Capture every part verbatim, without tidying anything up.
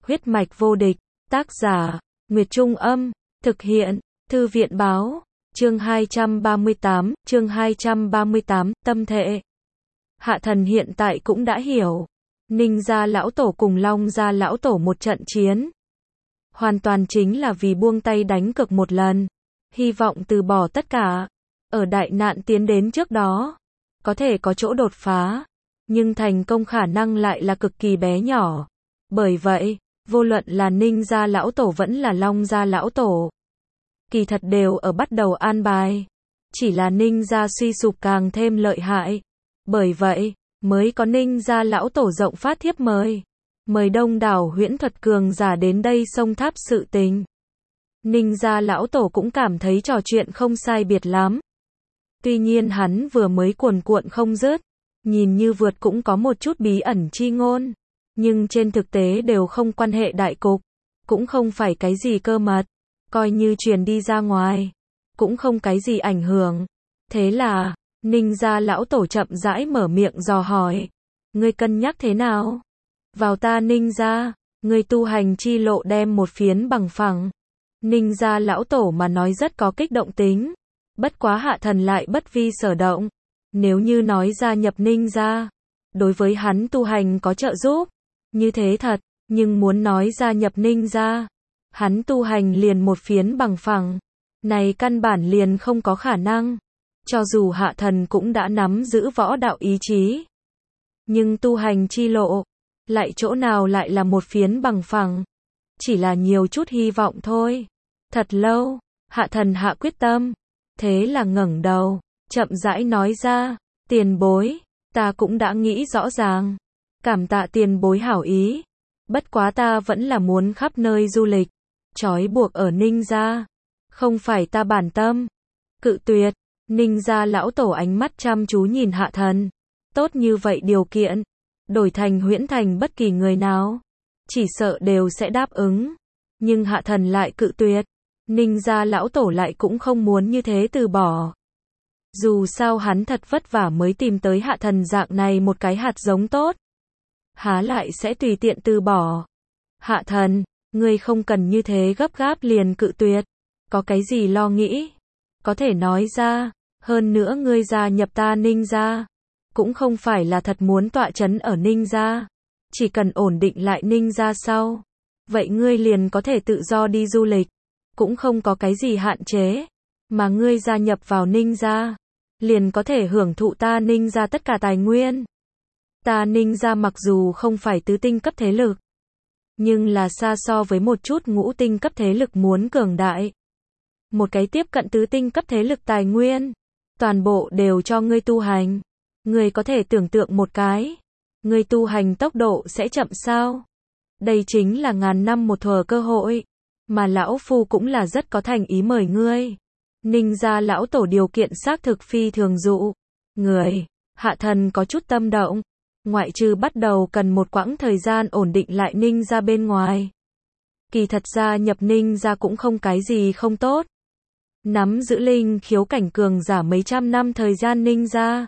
Huyết mạch vô địch, tác giả, Nguyệt Trung Âm, thực hiện, Thư viện Báo, chương hai trăm ba mươi tám, chương hai trăm ba mươi tám, tâm thệ. Hạ thần hiện tại cũng đã hiểu, Ninh gia lão tổ cùng Long gia lão tổ một trận chiến. Hoàn toàn chính là vì buông tay đánh cược một lần, hy vọng từ bỏ tất cả. Ở đại nạn tiến đến trước đó, có thể có chỗ đột phá, nhưng thành công khả năng lại là cực kỳ bé nhỏ. Bởi vậy, vô luận là Ninh gia lão tổ vẫn là Long gia lão tổ, kỳ thật đều ở bắt đầu an bài. Chỉ là Ninh gia suy sụp càng thêm lợi hại. Bởi vậy, mới có Ninh gia lão tổ rộng phát thiếp mời. Mời đông đảo huyễn thuật cường giả đến đây xông tháp sự tình. Ninh gia lão tổ cũng cảm thấy trò chuyện không sai biệt lắm. Tuy nhiên hắn vừa mới cuồn cuộn không dứt, nhìn như vượt cũng có một chút bí ẩn chi ngôn, nhưng trên thực tế đều không quan hệ đại cục, cũng không phải cái gì cơ mật, coi như truyền đi ra ngoài, cũng không cái gì ảnh hưởng. Thế là, Ninh gia lão tổ chậm rãi mở miệng dò hỏi, ngươi cân nhắc thế nào? Vào ta Ninh gia, ngươi tu hành chi lộ đem một phiến bằng phẳng. Ninh gia lão tổ mà nói rất có kích động tính, bất quá hạ thần lại bất vi sở động. Nếu như nói gia nhập Ninh gia, đối với hắn tu hành có trợ giúp, như thế thật, nhưng muốn nói gia nhập Ninh gia, hắn tu hành liền một phiến bằng phẳng, này căn bản liền không có khả năng. Cho dù hạ thần cũng đã nắm giữ võ đạo ý chí, nhưng tu hành chi lộ, lại chỗ nào lại là một phiến bằng phẳng, chỉ là nhiều chút hy vọng thôi. Thật lâu, hạ thần hạ quyết tâm, thế là ngẩng đầu, chậm rãi nói ra, tiền bối, ta cũng đã nghĩ rõ ràng, cảm tạ tiền bối hảo ý, bất quá ta vẫn là muốn khắp nơi du lịch, trói buộc ở Ninh gia, không phải ta bản tâm. Cự tuyệt. Ninh gia lão tổ ánh mắt chăm chú nhìn hạ thần, tốt như vậy điều kiện, đổi thành huyễn thành bất kỳ người nào, chỉ sợ đều sẽ đáp ứng, nhưng hạ thần lại cự tuyệt. Ninh gia lão tổ lại cũng không muốn như thế từ bỏ. Dù sao hắn thật vất vả mới tìm tới hạ thần dạng này một cái hạt giống tốt, há lại sẽ tùy tiện từ bỏ. Hạ thần, ngươi không cần như thế gấp gáp liền cự tuyệt, có cái gì lo nghĩ, có thể nói ra, hơn nữa ngươi gia nhập ta Ninh gia, cũng không phải là thật muốn tọa chấn ở Ninh gia, chỉ cần ổn định lại Ninh gia sau, vậy ngươi liền có thể tự do đi du lịch, cũng không có cái gì hạn chế, mà ngươi gia nhập vào Ninh gia, liền có thể hưởng thụ ta Ninh gia tất cả tài nguyên. Ta Ninh gia mặc dù không phải tứ tinh cấp thế lực, nhưng là xa so với một chút ngũ tinh cấp thế lực muốn cường đại. Một cái tiếp cận tứ tinh cấp thế lực tài nguyên, toàn bộ đều cho ngươi tu hành. Ngươi có thể tưởng tượng một cái, ngươi tu hành tốc độ sẽ chậm sao? Đây chính là ngàn năm một thuở cơ hội, mà lão phu cũng là rất có thành ý mời ngươi. Ninh gia lão tổ điều kiện xác thực phi thường dụ người. Hạ thần có chút tâm động, ngoại trừ bắt đầu cần một quãng thời gian ổn định lại Ninh gia bên ngoài. Kỳ thật gia nhập Ninh gia cũng không cái gì không tốt. Nắm giữ linh khiếu cảnh cường giả mấy trăm năm thời gian Ninh gia,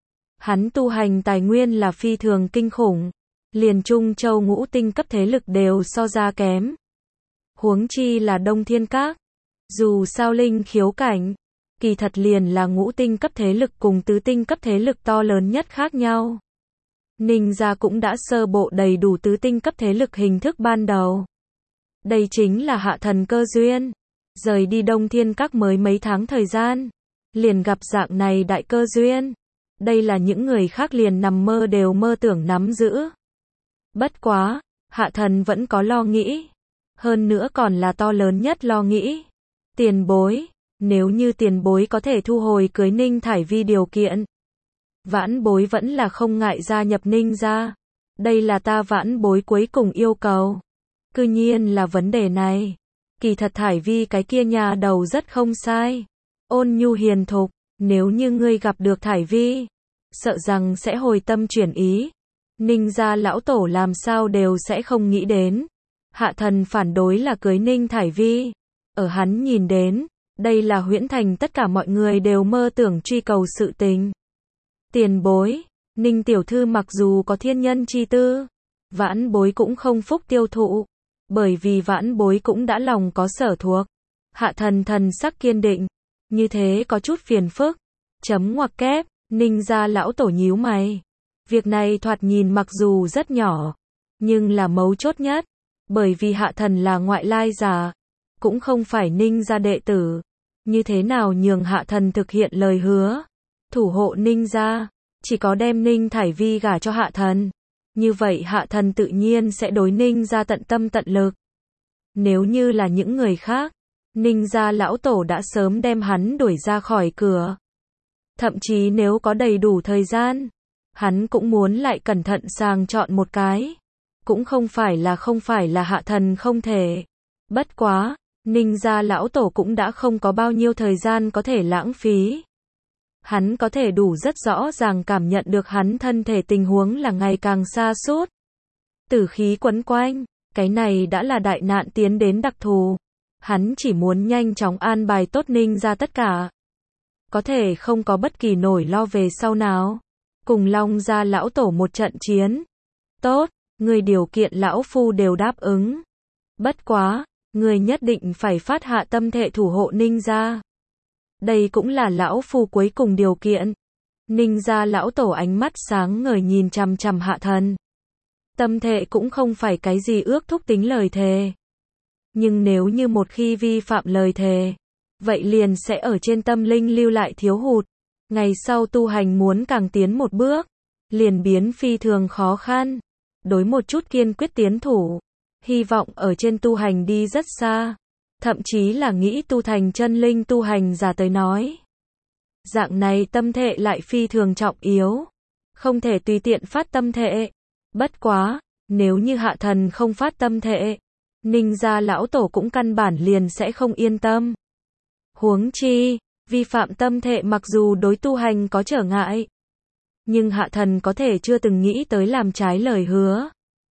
hắn tu hành tài nguyên là phi thường kinh khủng, liền Trung Châu ngũ tinh cấp thế lực đều so ra kém. Huống chi là Đông Thiên Các, dù sao linh khiếu cảnh, kỳ thật liền là ngũ tinh cấp thế lực cùng tứ tinh cấp thế lực to lớn nhất khác nhau. Ninh gia cũng đã sơ bộ đầy đủ tứ tinh cấp thế lực hình thức ban đầu. Đây chính là hạ thần cơ duyên. Rời đi Đông Thiên Các mới mấy tháng thời gian, liền gặp dạng này đại cơ duyên. Đây là những người khác liền nằm mơ đều mơ tưởng nắm giữ. Bất quá, hạ thần vẫn có lo nghĩ. Hơn nữa còn là to lớn nhất lo nghĩ. Tiền bối, nếu như tiền bối có thể thu hồi cưới Ninh Thải Vi điều kiện, vãn bối vẫn là không ngại gia nhập Ninh gia. Đây là ta vãn bối cuối cùng yêu cầu. Cư nhiên là vấn đề này. Kỳ thật Thải Vi cái kia nhà đầu rất không sai. Ôn nhu hiền thục, nếu như ngươi gặp được Thải Vi, sợ rằng sẽ hồi tâm chuyển ý. Ninh gia lão tổ làm sao đều sẽ không nghĩ đến. Hạ thần phản đối là cưới Ninh Thải Vi. Ở hắn nhìn đến, đây là huyễn thành tất cả mọi người đều mơ tưởng truy cầu sự tình. Tiền bối, Ninh tiểu thư mặc dù có thiên nhân chi tư, vãn bối cũng không phúc tiêu thụ. Bởi vì vãn bối cũng đã lòng có sở thuộc. Hạ thần thần sắc kiên định. Như thế có chút phiền phức. Chấm ngoặc kép, Ninh gia lão tổ nhíu mày. Việc này thoạt nhìn mặc dù rất nhỏ, nhưng là mấu chốt nhất. Bởi vì hạ thần là ngoại lai giả, cũng không phải Ninh gia đệ tử. Như thế nào nhường hạ thần thực hiện lời hứa, thủ hộ Ninh gia, chỉ có đem Ninh Thải Vi gả cho hạ thần. Như vậy hạ thần tự nhiên sẽ đối Ninh gia tận tâm tận lực. Nếu như là những người khác, Ninh gia lão tổ đã sớm đem hắn đuổi ra khỏi cửa. Thậm chí nếu có đầy đủ thời gian, hắn cũng muốn lại cẩn thận sàng chọn một cái. Cũng không phải là không phải là hạ thần không thể. Bất quá, Ninh gia lão tổ cũng đã không có bao nhiêu thời gian có thể lãng phí. Hắn có thể đủ rất rõ ràng cảm nhận được hắn thân thể tình huống là ngày càng xa sút. Tử khí quấn quanh, cái này đã là đại nạn tiến đến đặc thù. Hắn chỉ muốn nhanh chóng an bài tốt Ninh gia tất cả. Có thể không có bất kỳ nỗi lo về sau nào. Cùng Long gia lão tổ một trận chiến. Tốt, người điều kiện lão phu đều đáp ứng. Bất quá, người nhất định phải phát hạ tâm thệ thủ hộ Ninh gia. Đây cũng là lão phu cuối cùng điều kiện. Ninh gia lão tổ ánh mắt sáng ngời nhìn chằm chằm hạ thần. Tâm thệ cũng không phải cái gì ước thúc tính lời thề. Nhưng nếu như một khi vi phạm lời thề, vậy liền sẽ ở trên tâm linh lưu lại thiếu hụt. Ngày sau tu hành muốn càng tiến một bước, liền biến phi thường khó khăn. Đối một chút kiên quyết tiến thủ, hy vọng ở trên tu hành đi rất xa. Thậm chí là nghĩ tu thành chân linh tu hành giả tới nói. Dạng này tâm thệ lại phi thường trọng yếu. Không thể tùy tiện phát tâm thệ. Bất quá, nếu như hạ thần không phát tâm thệ, Ninh gia lão tổ cũng căn bản liền sẽ không yên tâm. Huống chi, vi phạm tâm thệ mặc dù đối tu hành có trở ngại, nhưng hạ thần có thể chưa từng nghĩ tới làm trái lời hứa.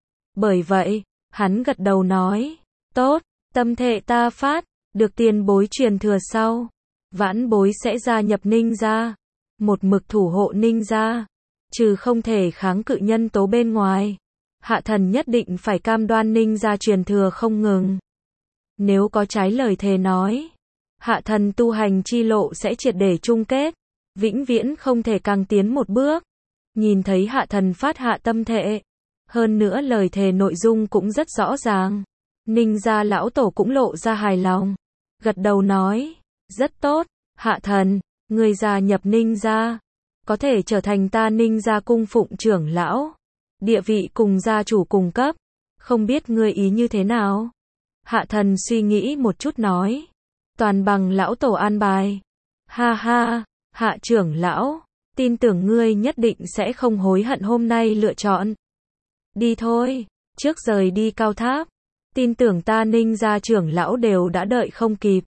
Bởi vậy, hắn gật đầu nói, tốt, tâm thệ ta phát, được tiền bối truyền thừa sau. Vãn bối sẽ gia nhập Ninh gia, một mực thủ hộ Ninh gia, trừ không thể kháng cự nhân tố bên ngoài. Hạ thần nhất định phải cam đoan Ninh gia truyền thừa không ngừng. Nếu có trái lời thề nói, hạ thần tu hành chi lộ sẽ triệt để chung kết, vĩnh viễn không thể càng tiến một bước. Nhìn thấy hạ thần phát hạ tâm thệ, hơn nữa lời thề nội dung cũng rất rõ ràng. Ninh gia lão tổ cũng lộ ra hài lòng, gật đầu nói, rất tốt, hạ thần, người gia nhập Ninh gia, có thể trở thành ta Ninh gia cung phụng trưởng lão, địa vị cùng gia chủ cùng cấp, không biết ngươi ý như thế nào? Hạ thần suy nghĩ một chút nói, toàn bằng lão tổ an bài. Ha ha, hạ trưởng lão, tin tưởng ngươi nhất định sẽ không hối hận hôm nay lựa chọn. Đi thôi, trước rời đi cao tháp, tin tưởng ta Ninh gia trưởng lão đều đã đợi không kịp.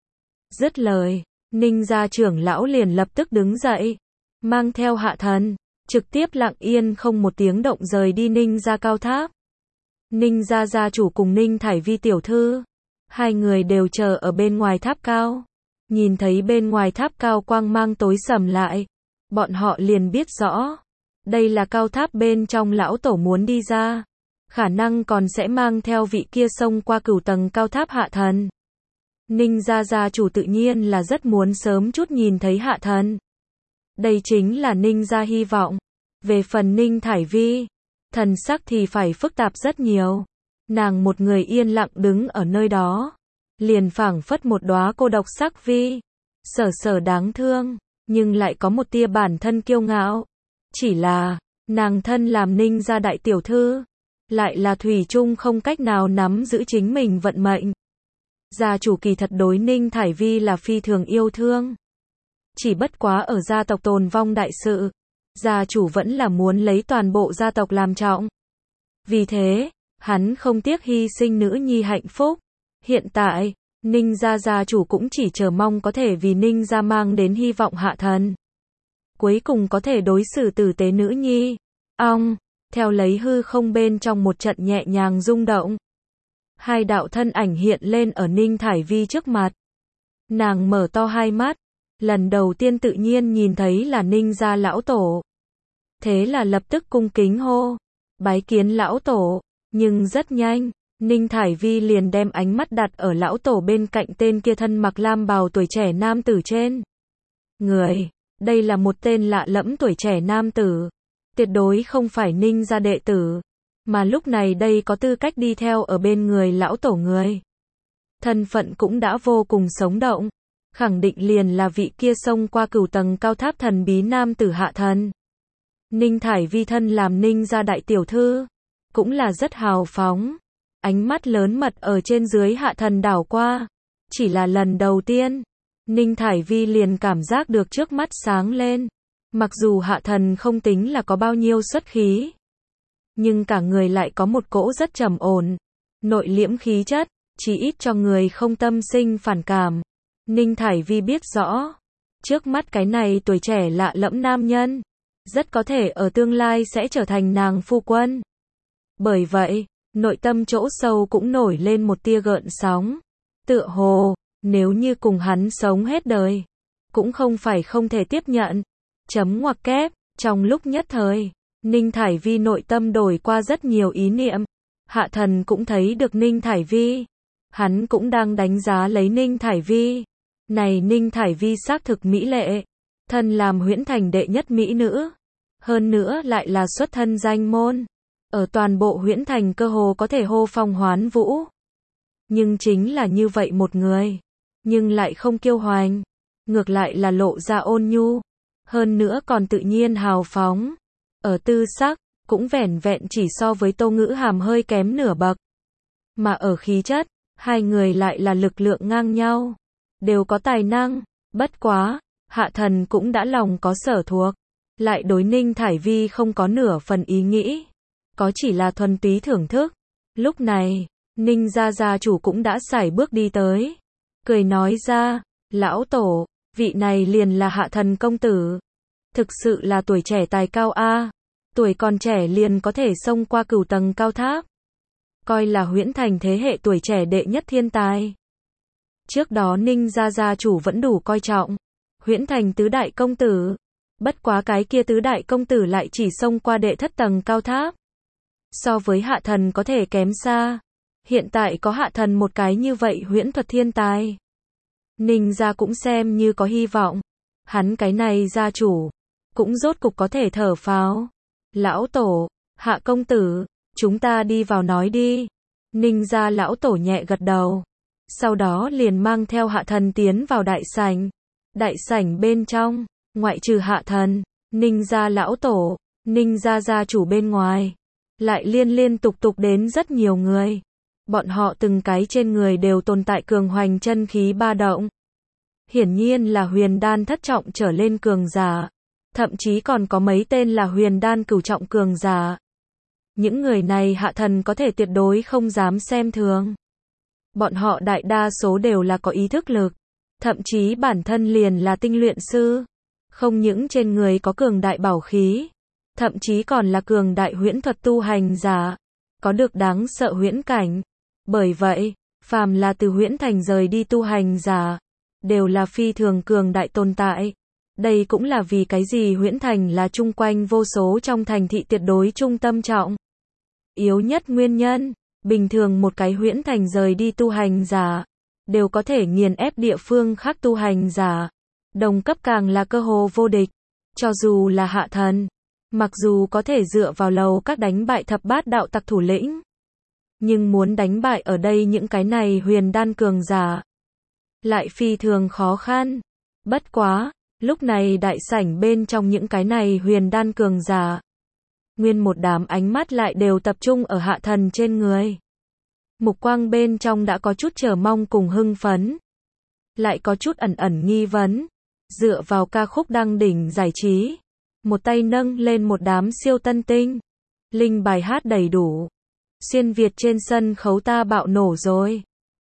Dứt lời, Ninh gia trưởng lão liền lập tức đứng dậy, mang theo hạ thần, trực tiếp lặng yên không một tiếng động rời đi Ninh gia cao tháp. Ninh gia gia chủ cùng Ninh Thải Vi tiểu thư, hai người đều chờ ở bên ngoài tháp cao. Nhìn thấy bên ngoài tháp cao quang mang tối sầm lại, bọn họ liền biết rõ, đây là cao tháp bên trong lão tổ muốn đi ra, khả năng còn sẽ mang theo vị kia xông qua cửu tầng cao tháp hạ thần. Ninh gia gia chủ tự nhiên là rất muốn sớm chút nhìn thấy hạ thần. Đây chính là Ninh gia hy vọng. Về phần Ninh Thải Vi, thần sắc thì phải phức tạp rất nhiều. Nàng một người yên lặng đứng ở nơi đó, liền phảng phất một đóa cô độc sắc vi, sở sở đáng thương, nhưng lại có một tia bản thân kiêu ngạo. Chỉ là, nàng thân làm Ninh gia đại tiểu thư, lại là thủy chung không cách nào nắm giữ chính mình vận mệnh. Gia chủ kỳ thật đối Ninh Thải Vi là phi thường yêu thương. Chỉ bất quá ở gia tộc tồn vong đại sự, gia chủ vẫn là muốn lấy toàn bộ gia tộc làm trọng. Vì thế, hắn không tiếc hy sinh nữ nhi hạnh phúc. Hiện tại, Ninh gia gia chủ cũng chỉ chờ mong có thể vì Ninh gia mang đến hy vọng hạ thần. Cuối cùng có thể đối xử tử tế nữ nhi. Ong, theo lấy hư không bên trong một trận nhẹ nhàng rung động. Hai đạo thân ảnh hiện lên ở Ninh Thải Vi trước mặt. Nàng mở to hai mắt, lần đầu tiên tự nhiên nhìn thấy là Ninh gia lão tổ. Thế là lập tức cung kính hô, bái kiến lão tổ, nhưng rất nhanh, Ninh Thải Vi liền đem ánh mắt đặt ở lão tổ bên cạnh tên kia thân mặc lam bào tuổi trẻ nam tử trên. Người, đây là một tên lạ lẫm tuổi trẻ nam tử. Tuyệt đối không phải Ninh gia đệ tử. Mà lúc này đây có tư cách đi theo ở bên người lão tổ người. Thân phận cũng đã vô cùng sống động. Khẳng định liền là vị kia xông qua cửu tầng cao tháp thần bí nam tử Hạ Thần. Ninh Thải Vi thân làm Ninh gia đại tiểu thư. Cũng là rất hào phóng. Ánh mắt lớn mật ở trên dưới Hạ Thần đảo qua. Chỉ là lần đầu tiên. Ninh Thải Vi liền cảm giác được trước mắt sáng lên. Mặc dù Hạ Thần không tính là có bao nhiêu xuất khí. Nhưng cả người lại có một cỗ rất trầm ổn. Nội liễm khí chất. Chỉ ít cho người không tâm sinh phản cảm. Ninh Thải Vi biết rõ. Trước mắt cái này tuổi trẻ lạ lẫm nam nhân. Rất có thể ở tương lai sẽ trở thành nàng phu quân. Bởi vậy, nội tâm chỗ sâu cũng nổi lên một tia gợn sóng. Tựa hồ, nếu như cùng hắn sống hết đời. Cũng không phải không thể tiếp nhận. Chấm ngoặc kép, trong lúc nhất thời. Ninh Thải Vi nội tâm đổi qua rất nhiều ý niệm. Hạ Thần cũng thấy được Ninh Thải Vi. Hắn cũng đang đánh giá lấy Ninh Thải Vi. Này Ninh Thải Vi xác thực mỹ lệ. Thân làm Huyễn Thành đệ nhất mỹ nữ. Hơn nữa lại là xuất thân danh môn. Ở toàn bộ Huyễn Thành cơ hồ có thể hô phong hoán vũ. Nhưng chính là như vậy một người. Nhưng lại không kiêu hoành. Ngược lại là lộ ra ôn nhu. Hơn nữa còn tự nhiên hào phóng. Ở tư sắc, cũng vẻn vẹn chỉ so với Tô Ngữ Hàm hơi kém nửa bậc. Mà ở khí chất, hai người lại là lực lượng ngang nhau. Đều có tài năng. Bất quá, Hạ Thần cũng đã lòng có sở thuộc. Lại đối Ninh Thải Vi không có nửa phần ý nghĩ. Có chỉ là thuần túy thưởng thức. Lúc này, Ninh gia gia chủ cũng đã sải bước đi tới. Cười nói ra, lão tổ, vị này liền là Hạ Thần công tử. Thực sự là tuổi trẻ tài cao a. Tuổi còn trẻ liền có thể xông qua cửu tầng cao tháp. Coi là Huyễn Thành thế hệ tuổi trẻ đệ nhất thiên tài. Trước đó Ninh gia gia chủ vẫn đủ coi trọng. Huyễn Thành tứ đại công tử. Bất quá cái kia tứ đại công tử lại chỉ xông qua đệ thất tầng cao tháp. So với Hạ Thần có thể kém xa. Hiện tại có Hạ Thần một cái như vậy huyễn thuật thiên tài. Ninh gia cũng xem như có hy vọng. Hắn cái này gia chủ. Cũng rốt cục có thể thở phào. Lão tổ, Hạ công tử, chúng ta đi vào nói đi. Ninh gia lão tổ nhẹ gật đầu. Sau đó liền mang theo Hạ Thần tiến vào đại sảnh. Đại sảnh bên trong, ngoại trừ Hạ Thần, Ninh gia lão tổ, Ninh gia gia chủ bên ngoài. Lại liên liên tục tục đến rất nhiều người. Bọn họ từng cái trên người đều tồn tại cường hoành chân khí ba động. Hiển nhiên là huyền đan thất trọng trở lên cường giả. Thậm chí còn có mấy tên là huyền đan cửu trọng cường giả. Những người này Hạ Thần có thể tuyệt đối không dám xem thường. Bọn họ đại đa số đều là có ý thức lực. Thậm chí bản thân liền là tinh luyện sư. Không những trên người có cường đại bảo khí. Thậm chí còn là cường đại huyễn thuật tu hành giả. Có được đáng sợ huyễn cảnh. Bởi vậy, phàm là từ Huyễn Thành rời đi tu hành giả. Đều là phi thường cường đại tồn tại. Đây cũng là vì cái gì Huyễn Thành là chung quanh vô số trong thành thị tuyệt đối trung tâm trọng. Yếu nhất nguyên nhân. Bình thường một cái Huyễn Thành rời đi tu hành giả. Đều có thể nghiền ép địa phương khác tu hành giả. Đồng cấp càng là cơ hồ vô địch. Cho dù là Hạ Thần. Mặc dù có thể dựa vào lầu các đánh bại thập bát đạo tặc thủ lĩnh. Nhưng muốn đánh bại ở đây những cái này huyền đan cường giả. Lại phi thường khó khăn. Bất quá, lúc này đại sảnh bên trong những cái này huyền đan cường giả. Nguyên một đám ánh mắt lại đều tập trung ở Hạ Thần trên người. Mục quang bên trong đã có chút chờ mong cùng hưng phấn. Lại có chút ẩn ẩn nghi vấn. Dựa vào ca khúc đăng đỉnh giải trí. Một tay nâng lên một đám siêu tân tinh. Linh bài hát đầy đủ. Xuyên Việt trên sân khấu ta bạo nổ rồi.